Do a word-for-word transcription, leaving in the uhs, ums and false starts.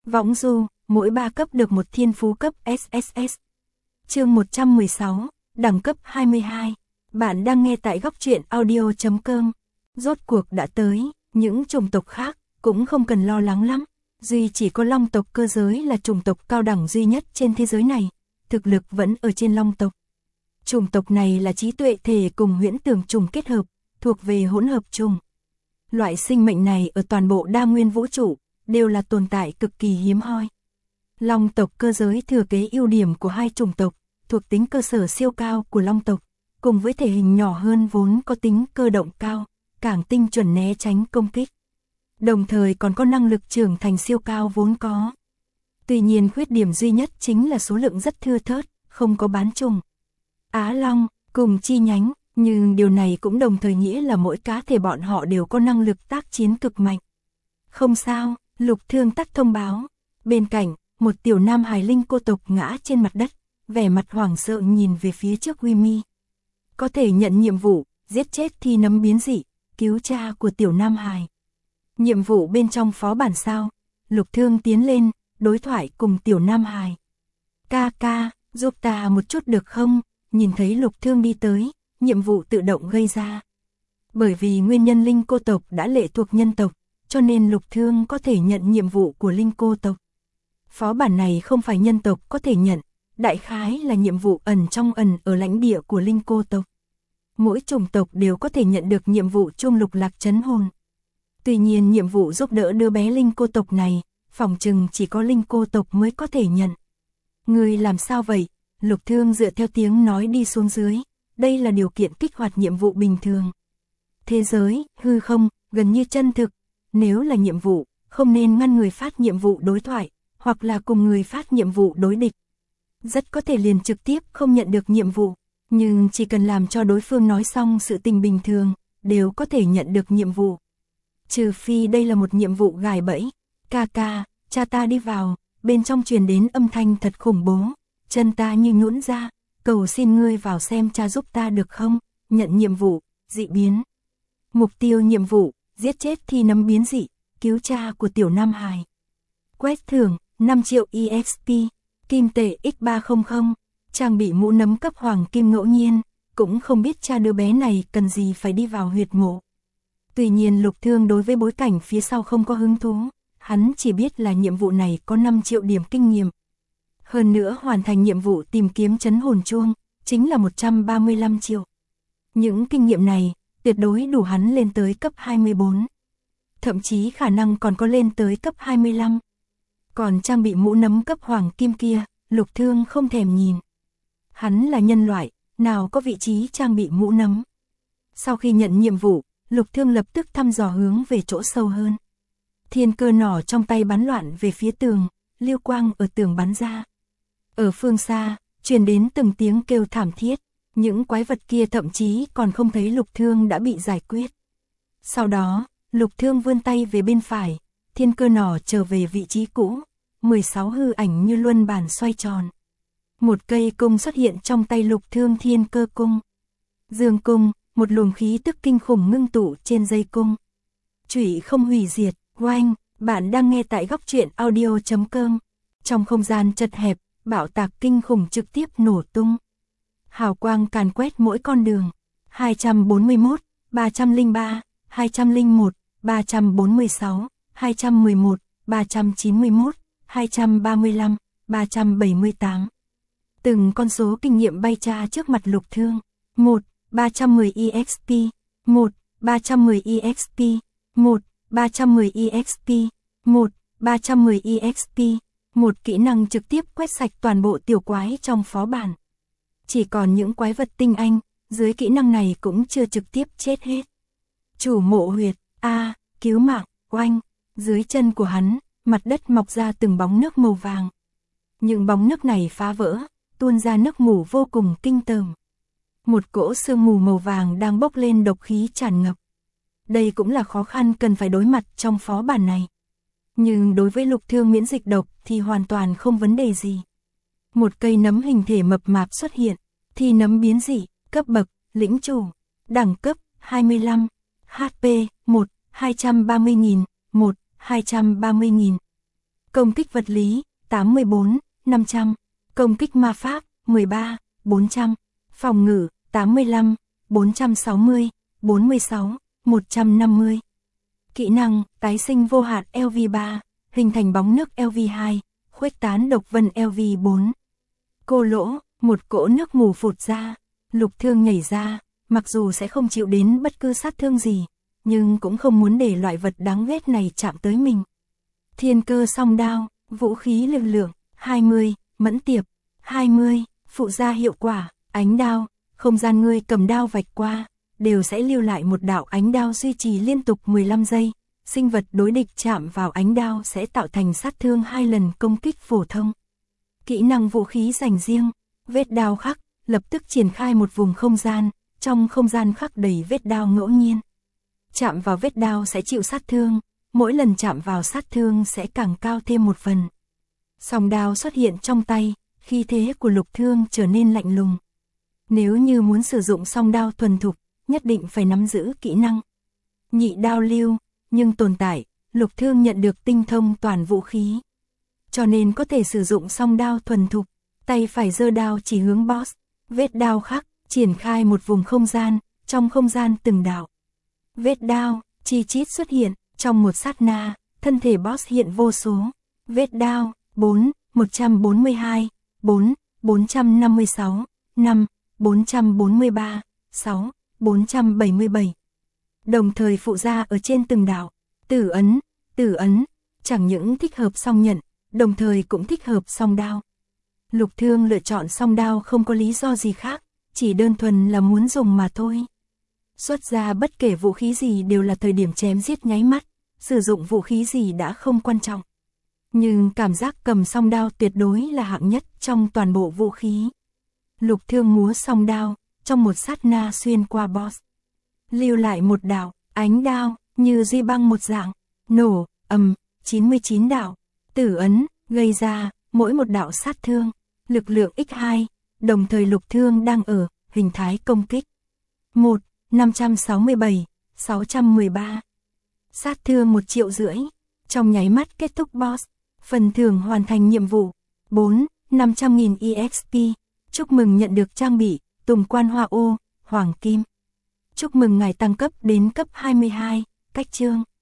Võng du, mỗi ba cấp được một thiên phú cấp ét ét ét. Chương một trăm mười sáu, đẳng cấp hai mươi hai. Bạn đang nghe tại góc truyện audio chấm com. Rốt cuộc đã tới, những chủng tộc khác cũng không cần lo lắng lắm. Duy chỉ có Long tộc Cơ Giới là chủng tộc cao đẳng duy nhất trên thế giới này, thực lực vẫn ở trên Long tộc. Chủng tộc này là trí tuệ thể cùng huyễn tưởng trùng kết hợp, thuộc về hỗn hợp trùng. Loại sinh mệnh này ở toàn bộ đa nguyên vũ trụ đều là tồn tại cực kỳ hiếm hoi. Long tộc Cơ Giới thừa kế ưu điểm của hai chủng tộc, thuộc tính cơ sở siêu cao của Long tộc, cùng với thể hình nhỏ hơn vốn có tính cơ động cao, càng tinh chuẩn né tránh công kích. Đồng thời còn có năng lực trưởng thành siêu cao vốn có. Tuy nhiên khuyết điểm duy nhất chính là số lượng rất thưa thớt, không có bán chủng. Á Long, cùng chi nhánh, nhưng điều này cũng đồng thời nghĩa là mỗi cá thể bọn họ đều có năng lực tác chiến cực mạnh. Không sao, Lục Thương tắt thông báo. Bên cạnh, một tiểu nam hài linh cô tộc ngã trên mặt đất, vẻ mặt hoảng sợ nhìn về phía trước Huy Mi. Có thể nhận nhiệm vụ, giết chết Thi Nấm biến dị, cứu cha của tiểu nam hài. Nhiệm vụ bên trong phó bản sao? Lục Thương tiến lên, đối thoại cùng tiểu nam hài. Ca ca, giúp ta một chút được không? Nhìn thấy Lục Thương đi tới, nhiệm vụ tự động gây ra. Bởi vì nguyên nhân linh cô tộc đã lệ thuộc nhân tộc, cho nên Lục Thương có thể nhận nhiệm vụ của linh cô tộc. Phó bản này không phải nhân tộc có thể nhận, đại khái là nhiệm vụ ẩn trong ẩn ở lãnh địa của linh cô tộc. Mỗi chủng tộc đều có thể nhận được nhiệm vụ chung lục lạc trấn hồn. Tuy nhiên nhiệm vụ giúp đỡ đứa bé linh cô tộc này, phòng chừng chỉ có linh cô tộc mới có thể nhận. Người làm sao vậy? Lục Thương dựa theo tiếng nói đi xuống dưới, đây là điều kiện kích hoạt nhiệm vụ bình thường. Thế giới, hư không, gần như chân thực, nếu là nhiệm vụ, không nên ngăn người phát nhiệm vụ đối thoại, hoặc là cùng người phát nhiệm vụ đối địch. Rất có thể liền trực tiếp không nhận được nhiệm vụ, nhưng chỉ cần làm cho đối phương nói xong sự tình bình thường, đều có thể nhận được nhiệm vụ. Trừ phi đây là một nhiệm vụ gài bẫy. Ca ca, cha ta đi vào, bên trong truyền đến âm thanh thật khủng bố, chân ta như nhũn ra, cầu xin ngươi vào xem cha giúp ta được không? Nhận nhiệm vụ, dị biến. Mục tiêu nhiệm vụ, giết chết Thi Nấm biến dị, cứu cha của tiểu nam hài. Quét thưởng, năm triệu e ích pê, kim tệ x ba trăm, trang bị mũ nấm cấp hoàng kim ngẫu nhiên, cũng không biết cha đứa bé này cần gì phải đi vào huyệt mộ. Tuy nhiên Lục Thương đối với bối cảnh phía sau không có hứng thú, hắn chỉ biết là nhiệm vụ này có năm triệu điểm kinh nghiệm. Hơn nữa hoàn thành nhiệm vụ tìm kiếm trấn hồn chuông, chính là một trăm ba mươi lăm triệu. Những kinh nghiệm này, tuyệt đối đủ hắn lên tới cấp hai mươi bốn. Thậm chí khả năng còn có lên tới cấp hai mươi lăm. Còn trang bị mũ nấm cấp hoàng kim kia, Lục Thương không thèm nhìn. Hắn là nhân loại, nào có vị trí trang bị mũ nấm. Sau khi nhận nhiệm vụ, Lục Thương lập tức thăm dò hướng về chỗ sâu hơn. Thiên cơ nỏ trong tay bắn loạn về phía tường, lưu quang ở tường bắn ra. Ở phương xa, truyền đến từng tiếng kêu thảm thiết, những quái vật kia thậm chí còn không thấy Lục Thương đã bị giải quyết. Sau đó, Lục Thương vươn tay về bên phải, thiên cơ nỏ trở về vị trí cũ, mười sáu hư ảnh như luân bản xoay tròn. Một cây cung xuất hiện trong tay Lục Thương thiên cơ cung. Dương cung, một luồng khí tức kinh khủng ngưng tụ trên dây cung. Chủy không hủy diệt, oanh, bạn đang nghe tại góc truyện audio chấm com. Trong không gian chật hẹp, bạo tạc kinh khủng trực tiếp nổ tung. Hào quang càn quét mỗi con đường. hai trăm bốn mươi mốt, ba trăm lẻ ba, hai trăm lẻ một, ba trăm bốn mươi sáu, hai trăm mười một, ba trăm chín mươi mốt, hai trăm ba mươi lăm, ba trăm bảy mươi tám. Từng con số kinh nghiệm bay tra trước mặt Lục Thương. một, ba trăm mười e ích pê, một, ba trăm mười e ích pê, một, ba trăm mười e ích pê, một, ba trăm mười e ích pê. Một kỹ năng trực tiếp quét sạch toàn bộ tiểu quái trong phó bản. Chỉ còn những quái vật tinh anh, dưới kỹ năng này cũng chưa trực tiếp chết hết. Chủ mộ huyệt, a, cứu mạng, oanh, dưới chân của hắn, mặt đất mọc ra từng bóng nước màu vàng. Những bóng nước này phá vỡ, tuôn ra nước mù vô cùng kinh tởm. Một cỗ sương mù màu vàng đang bốc lên độc khí tràn ngập. Đây cũng là khó khăn cần phải đối mặt trong phó bản này. Nhưng đối với Lục Thương miễn dịch độc thì hoàn toàn không vấn đề gì. Một cây nấm hình thể mập mạp xuất hiện, Thi Nấm biến dị, cấp bậc, lĩnh chủ, đẳng cấp, hai mươi lăm, hát pê, một, hai trăm ba mươi nghìn, một, hai trăm ba mươi nghìn. Công kích vật lý, tám mươi bốn, năm trăm. Công kích ma pháp, mười ba, bốn trăm. Phòng ngự, tám mươi lăm, bốn trăm sáu mươi, bốn mươi sáu, một trăm năm mươi. Kỹ năng, tái sinh vô hạn L V ba, hình thành bóng nước L V hai, khuếch tán độc vân L V bốn. Cô lỗ, một cỗ nước mù phụt ra, Lục Thương nhảy ra, mặc dù sẽ không chịu đến bất cứ sát thương gì, nhưng cũng không muốn để loại vật đáng ghét này chạm tới mình. Thiên cơ song đao, vũ khí lực lượng, hai mươi, mẫn tiệp, hai mươi, phụ gia hiệu quả, ánh đao, không gian ngươi cầm đao vạch qua, đều sẽ lưu lại một đạo ánh đao duy trì liên tục mười lăm giây, sinh vật đối địch chạm vào ánh đao sẽ tạo thành sát thương hai lần công kích phổ thông. Kỹ năng vũ khí dành riêng, vết đao khắc, lập tức triển khai một vùng không gian, trong không gian khắc đầy vết đao ngẫu nhiên. Chạm vào vết đao sẽ chịu sát thương, mỗi lần chạm vào sát thương sẽ càng cao thêm một phần. Song đao xuất hiện trong tay, khí thế của Lục Thương trở nên lạnh lùng. Nếu như muốn sử dụng song đao thuần thục, nhất định phải nắm giữ kỹ năng nhị đao lưu, nhưng tồn tại, Lục Thương nhận được tinh thông toàn vũ khí. Cho nên có thể sử dụng song đao thuần thục, tay phải giơ đao chỉ hướng boss, vết đao khắc, triển khai một vùng không gian, trong không gian từng đạo. Vết đao, chi chít xuất hiện, trong một sát na, thân thể boss hiện vô số. Vết đao, bốn, một trăm bốn mươi hai, bốn, bốn trăm năm mươi sáu, năm, bốn trăm bốn mươi ba, sáu, bốn trăm bảy mươi bảy. Đồng thời phụ ra ở trên từng đạo, tử ấn, tử ấn, chẳng những thích hợp song nhận, đồng thời cũng thích hợp song đao. Lục Thương lựa chọn song đao không có lý do gì khác, chỉ đơn thuần là muốn dùng mà thôi. Xuất ra bất kể vũ khí gì đều là thời điểm chém giết nháy mắt, sử dụng vũ khí gì đã không quan trọng. Nhưng cảm giác cầm song đao tuyệt đối là hạng nhất trong toàn bộ vũ khí. Lục Thương múa song đao, trong một sát na xuyên qua boss. Lưu lại một đạo, ánh đao, như duy băng một dạng, nổ, ầm, chín mươi chín đạo, tử ấn, gây ra, mỗi một đạo sát thương, lực lượng nhân hai, đồng thời Lục Thương đang ở, hình thái công kích. một, năm trăm sáu mươi bảy, sáu trăm mười ba. Sát thương một triệu rưỡi, trong nháy mắt kết thúc boss, phần thưởng hoàn thành nhiệm vụ. bốn, năm trăm nghìn E X P, chúc mừng nhận được trang bị, Tùng Quan Hoa Ô, Hoàng Kim. Chúc mừng ngài tăng cấp đến cấp hai mươi hai, cách chương.